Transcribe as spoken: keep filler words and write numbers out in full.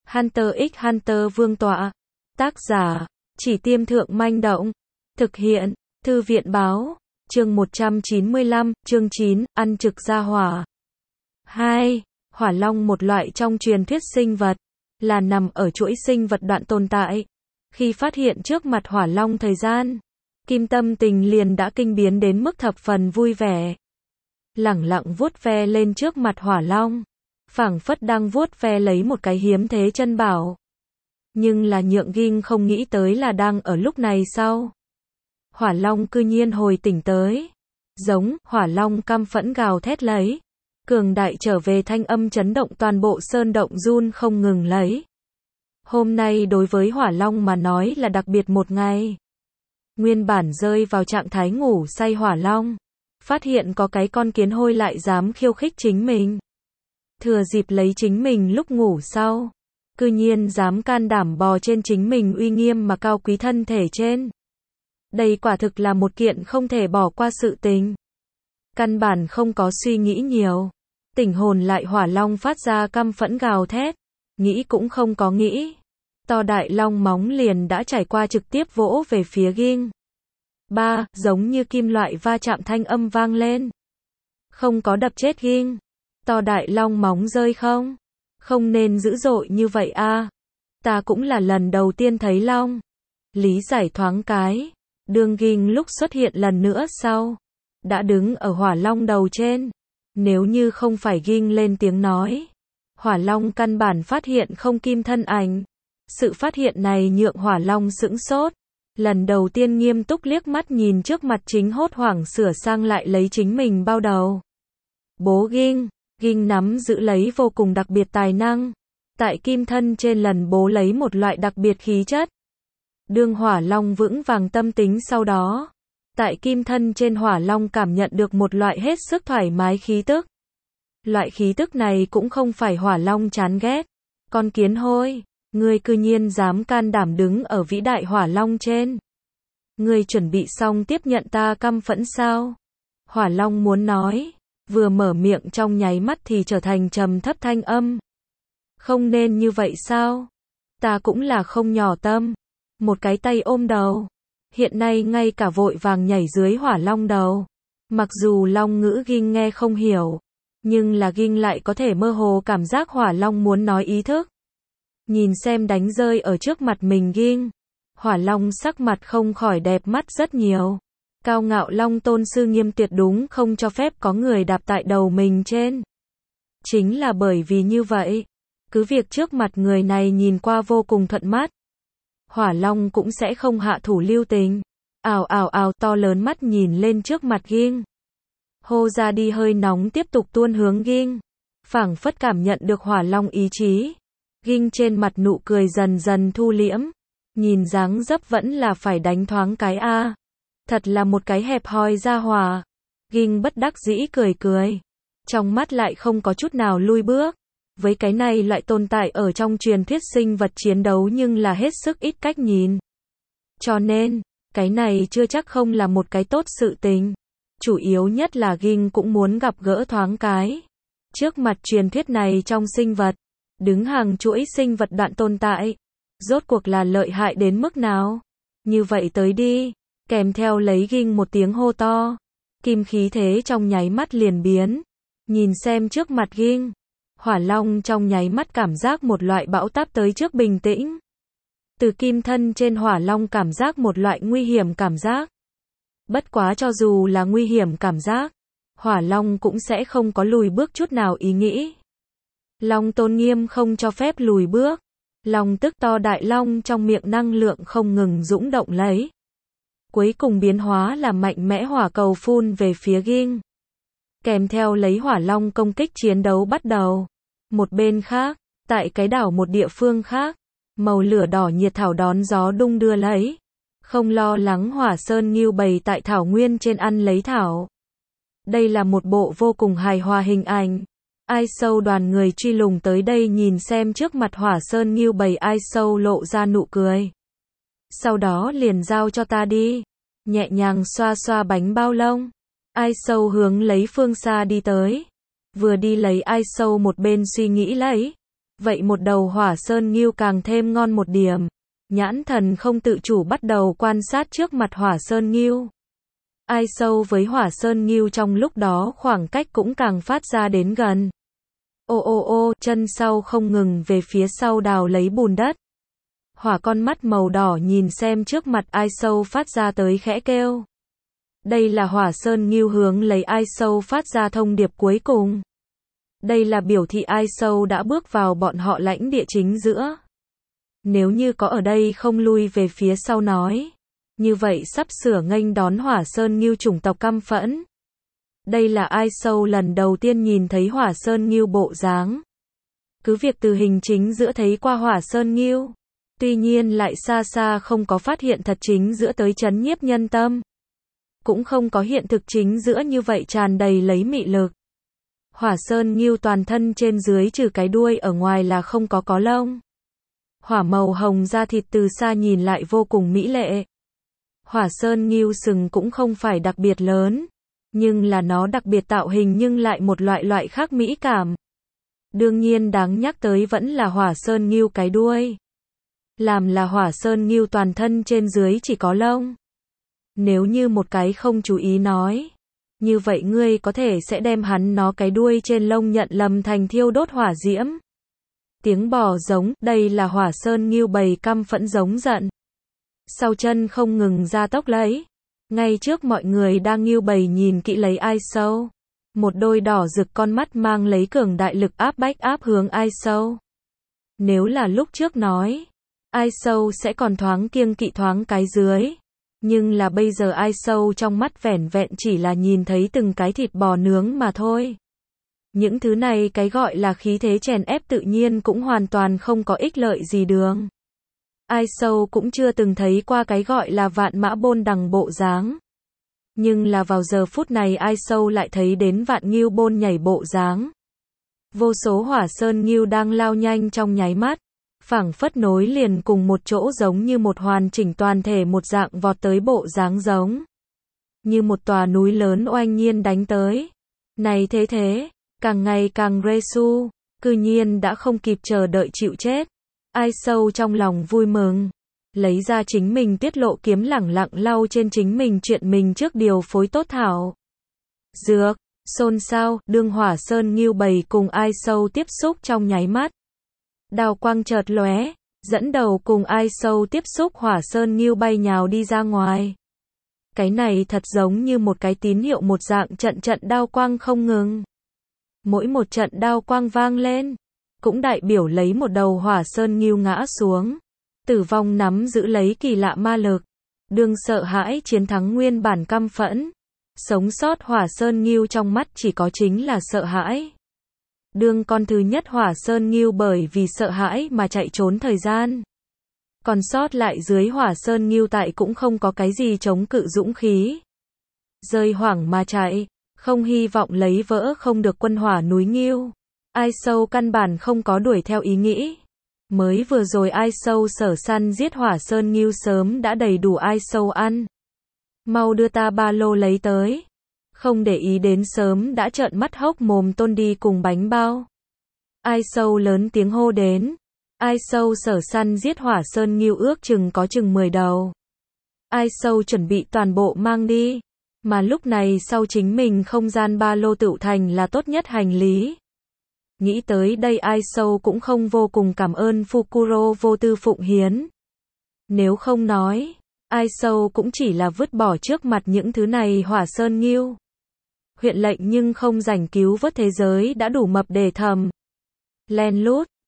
Hunter x Hunter vương tọa. Tác giả, Chỉ Tiêm Thượng Manh Động. Thực hiện, Thư viện báo. Chương một trăm chín mươi lăm, chương chín, ăn trực ra hỏa. hai. Hỏa long một loại trong truyền thuyết sinh vật, là nằm ở chuỗi sinh vật đoạn tồn tại. Khi phát hiện trước mặt hỏa long thời gian, Kim tâm tình liền đã kinh biến đến mức thập phần vui vẻ. Lẳng lặng vuốt ve lên trước mặt hỏa long, phảng phất đang vuốt ve lấy một cái hiếm thế chân bảo. Nhưng là Nhượng Ghinh không nghĩ tới là đang ở lúc này sau, hỏa long cư nhiên hồi tỉnh tới. Giống, hỏa long căm phẫn gào thét lấy. Cường đại trở về thanh âm chấn động toàn bộ sơn động run không ngừng lấy. Hôm nay đối với hỏa long mà nói là đặc biệt một ngày. Nguyên bản rơi vào trạng thái ngủ say hỏa long, phát hiện có cái con kiến hôi lại dám khiêu khích chính mình. Thừa dịp lấy chính mình lúc ngủ sau, cư nhiên dám can đảm bò trên chính mình uy nghiêm mà cao quý thân thể trên. Đây quả thực là một kiện không thể bỏ qua sự tình. Căn bản không có suy nghĩ nhiều. Tỉnh hồn lại hỏa long phát ra căm phẫn gào thét. Nghĩ cũng không có nghĩ. To đại long móng liền đã trải qua trực tiếp vỗ về phía Ghinh. Ba, giống như kim loại va chạm thanh âm vang lên. Không có đập chết Ghinh. To đại long móng rơi không? Không nên dữ dội như vậy a. Ta cũng là lần đầu tiên thấy long. Lý giải thoáng cái. Đương Ghinh lúc xuất hiện lần nữa sau, đã đứng ở hỏa long đầu trên. Nếu như không phải Ghinh lên tiếng nói, hỏa long căn bản phát hiện không kim thân ảnh. Sự phát hiện này nhượng hỏa long sững sốt. Lần đầu tiên nghiêm túc liếc mắt nhìn trước mặt chính hốt hoảng sửa sang lại lấy chính mình bao đầu. Bố Ghinh, Ghinh nắm giữ lấy vô cùng đặc biệt tài năng. Tại kim thân trên lần bố lấy một loại đặc biệt khí chất. Đương hỏa long vững vàng tâm tính sau đó, tại kim thân trên hỏa long cảm nhận được một loại hết sức thoải mái khí tức. Loại khí tức này cũng không phải hỏa long chán ghét. Con kiến hôi, ngươi cư nhiên dám can đảm đứng ở vĩ đại hỏa long trên. Ngươi chuẩn bị xong tiếp nhận ta căm phẫn sao? Hỏa long muốn nói, vừa mở miệng trong nháy mắt thì trở thành trầm thấp thanh âm. Không nên như vậy sao? Ta cũng là không nhỏ tâm. Một cái tay ôm đầu. Hiện nay ngay cả vội vàng nhảy dưới hỏa long đầu. Mặc dù long ngữ Ghinh nghe không hiểu, nhưng là Ghinh lại có thể mơ hồ cảm giác hỏa long muốn nói ý thức. Nhìn xem đánh rơi ở trước mặt mình Ghinh, hỏa long sắc mặt không khỏi đẹp mắt rất nhiều. Cao ngạo long tôn sư nghiêm tuyệt đúng không cho phép có người đạp tại đầu mình trên. Chính là bởi vì như vậy, cứ việc trước mặt người này nhìn qua vô cùng thuận mắt, hỏa long cũng sẽ không hạ thủ lưu tình. Ào ào ào to lớn mắt nhìn lên trước mặt Ghinh. Hô ra đi hơi nóng tiếp tục tuôn hướng Ghinh. Phảng phất cảm nhận được hỏa long ý chí. Ghinh trên mặt nụ cười dần dần thu liễm. Nhìn dáng dấp vẫn là phải đánh thoáng cái a. Thật là một cái hẹp hòi ra hỏa. Ghinh bất đắc dĩ cười cười. Trong mắt lại không có chút nào lui bước. Với cái này loại tồn tại ở trong truyền thuyết sinh vật chiến đấu nhưng là hết sức ít cách nhìn. Cho nên, cái này chưa chắc không là một cái tốt sự tình. Chủ yếu nhất là Ghinh cũng muốn gặp gỡ thoáng cái. Trước mặt truyền thuyết này trong sinh vật, đứng hàng chuỗi sinh vật đoạn tồn tại, rốt cuộc là lợi hại đến mức nào? Như vậy tới đi, kèm theo lấy Ghinh một tiếng hô to. Kim khí thế trong nháy mắt liền biến. Nhìn xem trước mặt Ghinh, hỏa long trong nháy mắt cảm giác một loại bão táp tới trước bình tĩnh. Từ kim thân trên hỏa long cảm giác một loại nguy hiểm cảm giác. Bất quá cho dù là nguy hiểm cảm giác, hỏa long cũng sẽ không có lùi bước chút nào ý nghĩ. Long tôn nghiêm không cho phép lùi bước. Long tức to đại long trong miệng năng lượng không ngừng dũng động lấy. Cuối cùng biến hóa là mạnh mẽ hỏa cầu phun về phía Ghinh. Kèm theo lấy hỏa long công kích chiến đấu bắt đầu. Một bên khác, tại cái đảo một địa phương khác, màu lửa đỏ nhiệt thảo đón gió đung đưa lấy. Không lo lắng hỏa sơn ngưu bầy tại thảo nguyên trên ăn lấy thảo. Đây là một bộ vô cùng hài hòa hình ảnh. Ai sâu đoàn người truy lùng tới đây nhìn xem trước mặt hỏa sơn ngưu bầy ai sâu lộ ra nụ cười. Sau đó liền giao cho ta đi. Nhẹ nhàng xoa xoa bánh bao lông. Ai sâu hướng lấy phương xa đi tới. Vừa đi lấy ai sâu một bên suy nghĩ lấy. Vậy một đầu Hỏa Sơn Ngưu càng thêm ngon một điểm. Nhãn thần không tự chủ bắt đầu quan sát trước mặt Hỏa Sơn Ngưu. Ai sâu với Hỏa Sơn Ngưu trong lúc đó khoảng cách cũng càng phát ra đến gần. Ô ô ô, chân sau không ngừng về phía sau đào lấy bùn đất. Hỏa con mắt màu đỏ nhìn xem trước mặt Ai sâu phát ra tới khẽ kêu. Đây là Hỏa Sơn Ngưu hướng lấy Ai sâu phát ra thông điệp cuối cùng. Đây là biểu thị Ai sâu đã bước vào bọn họ lãnh địa chính giữa. Nếu như có ở đây không lui về phía sau nói. Như vậy sắp sửa nghênh đón Hỏa Sơn Ngưu chủng tộc căm phẫn. Đây là Ai sâu lần đầu tiên nhìn thấy Hỏa Sơn Ngưu bộ dáng. Cứ việc từ hình chính giữa thấy qua Hỏa Sơn Ngưu. Tuy nhiên lại xa xa không có phát hiện thật chính giữa tới chấn nhiếp nhân tâm. Cũng không có hiện thực chính giữa như vậy tràn đầy lấy mị lực. Hỏa Sơn Ngưu toàn thân trên dưới trừ cái đuôi ở ngoài là không có có lông. Hỏa màu hồng da thịt từ xa nhìn lại vô cùng mỹ lệ. Hỏa Sơn Ngưu sừng cũng không phải đặc biệt lớn, nhưng là nó đặc biệt tạo hình nhưng lại một loại loại khác mỹ cảm. Đương nhiên đáng nhắc tới vẫn là Hỏa Sơn Ngưu cái đuôi. Làm là Hỏa Sơn Ngưu toàn thân trên dưới chỉ có lông. Nếu như một cái không chú ý nói, như vậy ngươi có thể sẽ đem hắn nó cái đuôi trên lông nhận lầm thành thiêu đốt hỏa diễm. Tiếng bò giống, đây là Hỏa Sơn Ngưu bầy căm phẫn giống giận. Sau chân không ngừng ra tốc lấy. Ngay trước mọi người đang Ngưu bầy nhìn kỹ lấy Ai sâu. Một đôi đỏ rực con mắt mang lấy cường đại lực áp bách áp hướng Ai sâu. Nếu là lúc trước nói, Ai sâu sẽ còn thoáng kiêng kỵ thoáng cái dưới. Nhưng là bây giờ Ai sâu trong mắt vẻn vẹn chỉ là nhìn thấy từng cái thịt bò nướng mà thôi. Những thứ này cái gọi là khí thế chèn ép tự nhiên cũng hoàn toàn không có ích lợi gì đường. Ai sâu cũng chưa từng thấy qua cái gọi là vạn mã bôn đằng bộ dáng. Nhưng là vào giờ phút này Ai sâu lại thấy đến vạn ngưu bôn nhảy bộ dáng. Vô số Hỏa Sơn Ngưu đang lao nhanh trong nháy mắt. Phảng phất nối liền cùng một chỗ giống như một hoàn chỉnh toàn thể một dạng vọt tới bộ dáng giống. Như một tòa núi lớn oanh nhiên đánh tới. Này thế thế, càng ngày càng Resu, cư nhiên đã không kịp chờ đợi chịu chết. Ai sâu trong lòng vui mừng. Lấy ra chính mình tiết lộ kiếm lẳng lặng lau trên chính mình chuyện mình trước điều phối tốt thảo. Dược, xôn xao, đương Hỏa Sơn Ngưu bầy cùng Ai sâu tiếp xúc trong nháy mắt. Đào quang chợt lóe, dẫn đầu cùng Ai sâu tiếp xúc Hỏa Sơn Ngưu bay nhào đi ra ngoài. Cái này thật giống như một cái tín hiệu một dạng trận trận đao quang không ngừng. Mỗi một trận đao quang vang lên, cũng đại biểu lấy một đầu Hỏa Sơn Ngưu ngã xuống. Tử vong nắm giữ lấy kỳ lạ ma lực. Đương sợ hãi chiến thắng nguyên bản căm phẫn. Sống sót Hỏa Sơn Ngưu trong mắt chỉ có chính là sợ hãi. Đương con thứ nhất Hỏa Sơn Ngưu bởi vì sợ hãi mà chạy trốn thời gian. Còn sót lại dưới Hỏa Sơn Ngưu tại cũng không có cái gì chống cự dũng khí. Rơi hoảng mà chạy, không hy vọng lấy vỡ không được quân hỏa núi Ngưu. Ai sâu căn bản không có đuổi theo ý nghĩ. Mới vừa rồi Ai sâu sở săn giết Hỏa Sơn Ngưu sớm đã đầy đủ Ai sâu ăn. Mau đưa ta ba lô lấy tới. Không để ý đến sớm đã trợn mắt hốc mồm Tôn đi cùng bánh bao. Ai sâu lớn tiếng hô đến. Ai sâu sở săn giết Hỏa Sơn Ngưu ước chừng có chừng mười đầu. Ai sâu chuẩn bị toàn bộ mang đi. Mà lúc này sau chính mình không gian ba lô tự thành là tốt nhất hành lý. Nghĩ tới đây Ai sâu cũng không vô cùng cảm ơn Fukuro vô tư phụng hiến. Nếu không nói, Ai sâu cũng chỉ là vứt bỏ trước mặt những thứ này Hỏa Sơn Ngưu. Huyện lệnh nhưng không rảnh cứu vớt thế giới đã đủ mập để thầm. Len lút,